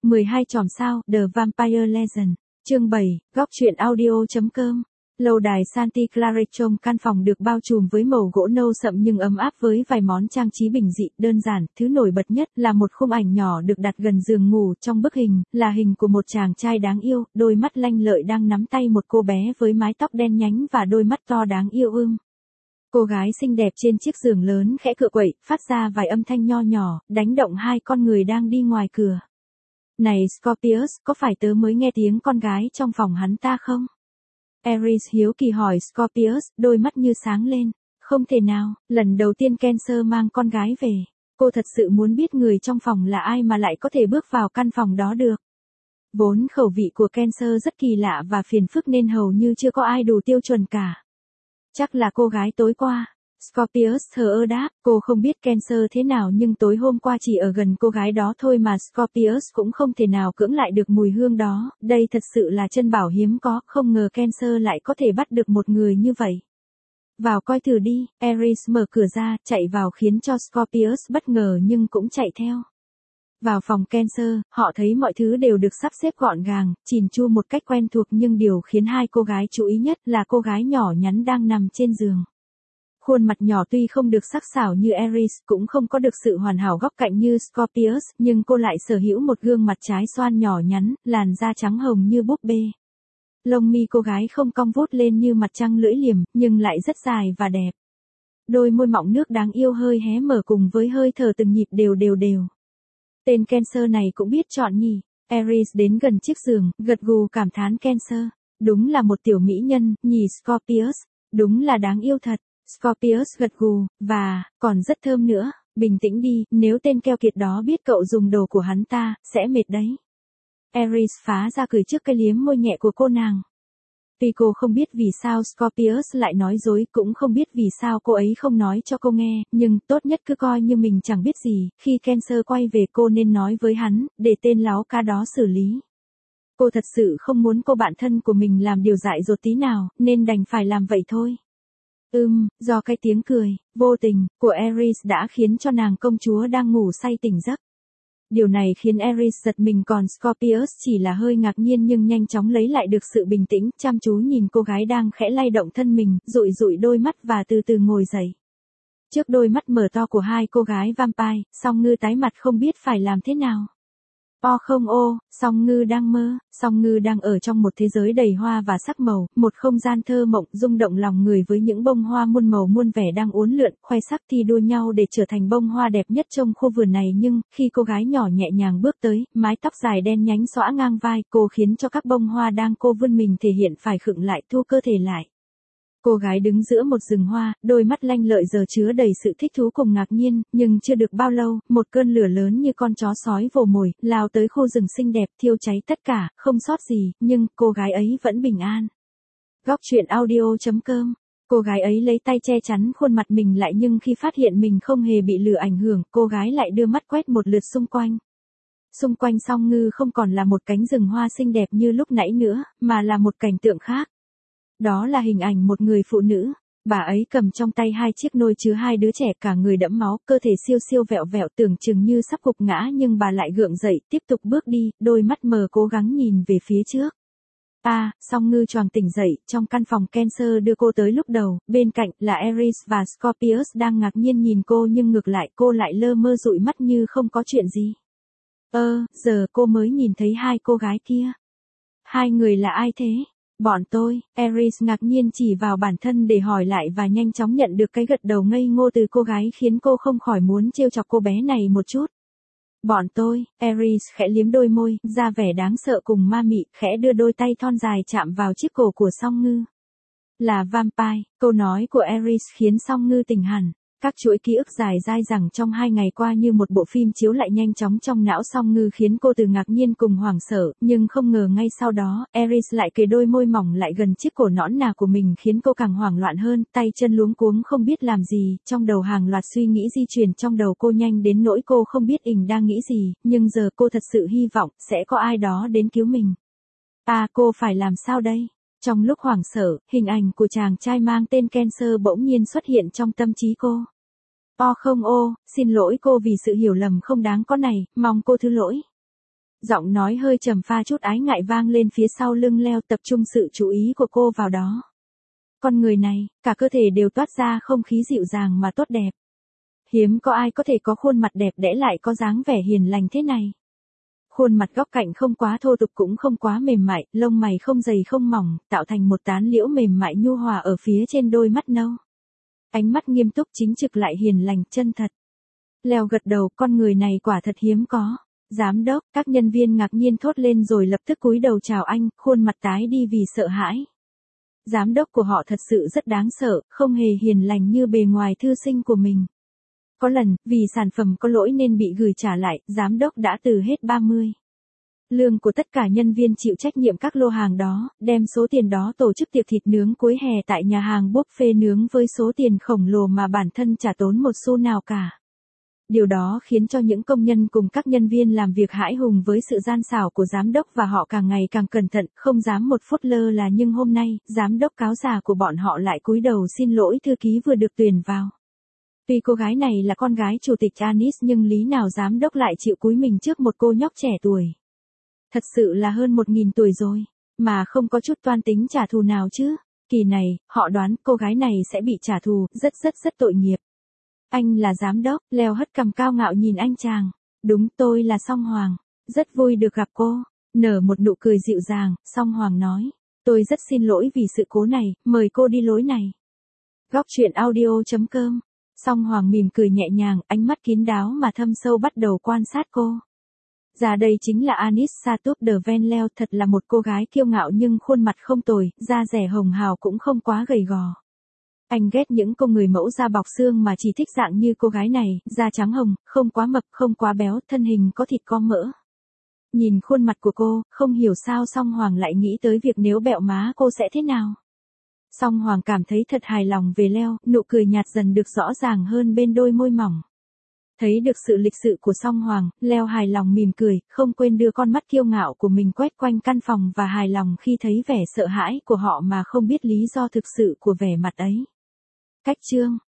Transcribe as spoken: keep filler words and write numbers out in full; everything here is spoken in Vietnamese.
mười hai chòm sao, The Vampire Legend. Chương bảy, góc truyện audio chấm com. Lâu đài Santa Clara trong căn phòng được bao trùm với màu gỗ nâu sậm nhưng ấm áp với vài món trang trí bình dị, đơn giản. Thứ nổi bật nhất là một khung ảnh nhỏ được đặt gần giường ngủ. Trong bức hình, là hình của một chàng trai đáng yêu, đôi mắt lanh lợi đang nắm tay một cô bé với mái tóc đen nhánh và đôi mắt to đáng yêu ưm. Cô gái xinh đẹp trên chiếc giường lớn khẽ cựa quậy, phát ra vài âm thanh nho nhỏ, đánh động hai con người đang đi ngoài cửa. Này Scorpius, có phải tớ mới nghe tiếng con gái trong phòng hắn ta không? Ares hiếu kỳ hỏi Scorpius, đôi mắt như sáng lên. Không thể nào, lần đầu tiên Cancer mang con gái về. Cô thật sự muốn biết người trong phòng là ai mà lại có thể bước vào căn phòng đó được. Vốn khẩu vị của Cancer rất kỳ lạ và phiền phức nên hầu như chưa có ai đủ tiêu chuẩn cả. Chắc là cô gái tối qua. Scorpius thờ ơ đáp, cô không biết Cancer thế nào nhưng tối hôm qua chỉ ở gần cô gái đó thôi mà Scorpius cũng không thể nào cưỡng lại được mùi hương đó. Đây thật sự là chân bảo hiếm có, không ngờ Cancer lại có thể bắt được một người như vậy. Vào coi thử đi, Ares mở cửa ra, chạy vào khiến cho Scorpius bất ngờ nhưng cũng chạy theo. Vào phòng Cancer, họ thấy mọi thứ đều được sắp xếp gọn gàng, chỉn chu một cách quen thuộc nhưng điều khiến hai cô gái chú ý nhất là cô gái nhỏ nhắn đang nằm trên giường. Khuôn mặt nhỏ tuy không được sắc sảo như Ares, cũng không có được sự hoàn hảo góc cạnh như Scorpius, nhưng cô lại sở hữu một gương mặt trái xoan nhỏ nhắn, làn da trắng hồng như búp bê. Lông mi cô gái không cong vút lên như mặt trăng lưỡi liềm, nhưng lại rất dài và đẹp. Đôi môi mọng nước đáng yêu hơi hé mở cùng với hơi thở từng nhịp đều đều đều. Tên Cancer này cũng biết chọn nhỉ. Ares đến gần chiếc giường, gật gù cảm thán Cancer. Đúng là một tiểu mỹ nhân, nhỉ Scorpius. Đúng là đáng yêu thật. Scorpius gật gù, và, còn rất thơm nữa. Bình tĩnh đi, nếu tên keo kiệt đó biết cậu dùng đồ của hắn ta, sẽ mệt đấy. Ares phá ra cười trước cái liếm môi nhẹ của cô nàng. Tuy cô không biết vì sao Scorpius lại nói dối, cũng không biết vì sao cô ấy không nói cho cô nghe, nhưng tốt nhất cứ coi như mình chẳng biết gì, khi Cancer quay về cô nên nói với hắn, để tên láo cá đó xử lý. Cô thật sự không muốn cô bạn thân của mình làm điều dại dột tí nào, nên đành phải làm vậy thôi. Ừm, do cái tiếng cười, vô tình, của Ares đã khiến cho nàng công chúa đang ngủ say tỉnh giấc. Điều này khiến Ares giật mình còn Scorpius chỉ là hơi ngạc nhiên nhưng nhanh chóng lấy lại được sự bình tĩnh, chăm chú nhìn cô gái đang khẽ lay động thân mình, dụi dụi đôi mắt và từ từ ngồi dậy. Trước đôi mắt mở to của hai cô gái vampire, Song Ngư tái mặt không biết phải làm thế nào. O không ô, Song Ngư đang mơ, Song Ngư đang ở trong một thế giới đầy hoa và sắc màu, một không gian thơ mộng rung động lòng người với những bông hoa muôn màu muôn vẻ đang uốn lượn, khoe sắc thi đua nhau để trở thành bông hoa đẹp nhất trong khu vườn này nhưng, khi cô gái nhỏ nhẹ nhàng bước tới, mái tóc dài đen nhánh xõa ngang vai, cô khiến cho các bông hoa đang cô vươn mình thể hiện phải khựng lại, thu cơ thể lại. Cô gái đứng giữa một rừng hoa, đôi mắt lanh lợi giờ chứa đầy sự thích thú cùng ngạc nhiên, nhưng chưa được bao lâu, một cơn lửa lớn như con chó sói vồ mồi, lao tới khu rừng xinh đẹp, thiêu cháy tất cả, không sót gì, nhưng cô gái ấy vẫn bình an. Góc truyện audio chấm com. Cô gái ấy lấy tay che chắn khuôn mặt mình lại nhưng khi phát hiện mình không hề bị lửa ảnh hưởng, cô gái lại đưa mắt quét một lượt xung quanh. Xung quanh Song Ngư không còn là một cánh rừng hoa xinh đẹp như lúc nãy nữa, mà là một cảnh tượng khác. Đó là hình ảnh một người phụ nữ, bà ấy cầm trong tay hai chiếc nôi chứa hai đứa trẻ cả người đẫm máu, cơ thể siêu siêu vẹo vẹo tưởng chừng như sắp gục ngã nhưng bà lại gượng dậy, tiếp tục bước đi, đôi mắt mờ cố gắng nhìn về phía trước. À, Song Ngư choàng tỉnh dậy, trong căn phòng Cancer đưa cô tới lúc đầu, bên cạnh là Ares và Scorpius đang ngạc nhiên nhìn cô nhưng ngược lại cô lại lơ mơ dụi mắt như không có chuyện gì. Ơ, giờ cô mới nhìn thấy hai cô gái kia. Hai người là ai thế? Bọn tôi, Ares ngạc nhiên chỉ vào bản thân để hỏi lại và nhanh chóng nhận được cái gật đầu ngây ngô từ cô gái khiến cô không khỏi muốn trêu chọc cô bé này một chút. Bọn tôi, Ares khẽ liếm đôi môi, ra vẻ đáng sợ cùng ma mị, khẽ đưa đôi tay thon dài chạm vào chiếc cổ của Song Ngư. Là vampire, câu nói của Ares khiến Song Ngư tỉnh hẳn. Các chuỗi ký ức dài dai dẳng trong hai ngày qua như một bộ phim chiếu lại nhanh chóng trong não Song Ngư khiến cô từ ngạc nhiên cùng hoảng sợ, nhưng không ngờ ngay sau đó, Ares lại kề đôi môi mỏng lại gần chiếc cổ nõn nà của mình khiến cô càng hoảng loạn hơn, tay chân luống cuống không biết làm gì, trong đầu hàng loạt suy nghĩ di chuyển trong đầu cô nhanh đến nỗi cô không biết ình đang nghĩ gì, nhưng giờ cô thật sự hy vọng sẽ có ai đó đến cứu mình. À, cô phải làm sao đây? Trong lúc hoảng sợ, hình ảnh của chàng trai mang tên Cancer bỗng nhiên xuất hiện trong tâm trí cô. O không ô, xin lỗi cô vì sự hiểu lầm không đáng có này, mong cô thứ lỗi. Giọng nói hơi trầm pha chút ái ngại vang lên phía sau lưng Leo, tập trung sự chú ý của cô vào đó. Con người này, cả cơ thể đều toát ra không khí dịu dàng mà tốt đẹp. Hiếm có ai có thể có khuôn mặt đẹp đẽ lại có dáng vẻ hiền lành thế này. Khuôn mặt góc cạnh không quá thô tục cũng không quá mềm mại, lông mày không dày không mỏng, tạo thành một tán liễu mềm mại nhu hòa ở phía trên đôi mắt nâu. Ánh mắt nghiêm túc chính trực lại hiền lành chân thật. Leo gật đầu, con người này quả thật hiếm có. Giám đốc, các nhân viên ngạc nhiên thốt lên rồi lập tức cúi đầu chào anh, khuôn mặt tái đi vì sợ hãi. Giám đốc của họ thật sự rất đáng sợ, không hề hiền lành như bề ngoài thư sinh của mình. Có lần, vì sản phẩm có lỗi nên bị gửi trả lại, giám đốc đã từ hết ba mươi. Lương của tất cả nhân viên chịu trách nhiệm các lô hàng đó, đem số tiền đó tổ chức tiệc thịt nướng cuối hè tại nhà hàng buffet nướng với số tiền khổng lồ mà bản thân chả tốn một xu nào cả. Điều đó khiến cho những công nhân cùng các nhân viên làm việc hãi hùng với sự gian xảo của giám đốc và họ càng ngày càng cẩn thận, không dám một phút lơ là, nhưng hôm nay, giám đốc cáo già của bọn họ lại cúi đầu xin lỗi thư ký vừa được tuyển vào. Tuy cô gái này là con gái chủ tịch Anis nhưng lý nào giám đốc lại chịu cúi mình trước một cô nhóc trẻ tuổi. Thật sự là hơn một nghìn tuổi rồi, mà không có chút toan tính trả thù nào chứ. Kỳ này, họ đoán cô gái này sẽ bị trả thù, rất rất rất tội nghiệp. Anh là giám đốc, Leo hất cằm cao ngạo nhìn anh chàng. Đúng, tôi là Song Hoàng. Rất vui được gặp cô. Nở một nụ cười dịu dàng, Song Hoàng nói. Tôi rất xin lỗi vì sự cố này, mời cô đi lối này. Góc truyện audio chấm com. Song Hoàng mỉm cười nhẹ nhàng, ánh mắt kín đáo mà thâm sâu bắt đầu quan sát cô. Ra đây chính là Anis Satup de Ven Leo, thật là một cô gái kiêu ngạo nhưng khuôn mặt không tồi, da dẻ hồng hào cũng không quá gầy gò. Anh ghét những cô người mẫu da bọc xương mà chỉ thích dạng như cô gái này, da trắng hồng, không quá mập, không quá béo, thân hình có thịt có mỡ. Nhìn khuôn mặt của cô, không hiểu sao Song Hoàng lại nghĩ tới việc nếu bẹo má cô sẽ thế nào. Song Hoàng cảm thấy thật hài lòng về Leo, nụ cười nhạt dần được rõ ràng hơn bên đôi môi mỏng. Thấy được sự lịch sự của Song Hoàng, Leo hài lòng mỉm cười, không quên đưa con mắt kiêu ngạo của mình quét quanh căn phòng và hài lòng khi thấy vẻ sợ hãi của họ mà không biết lý do thực sự của vẻ mặt ấy. Cách chương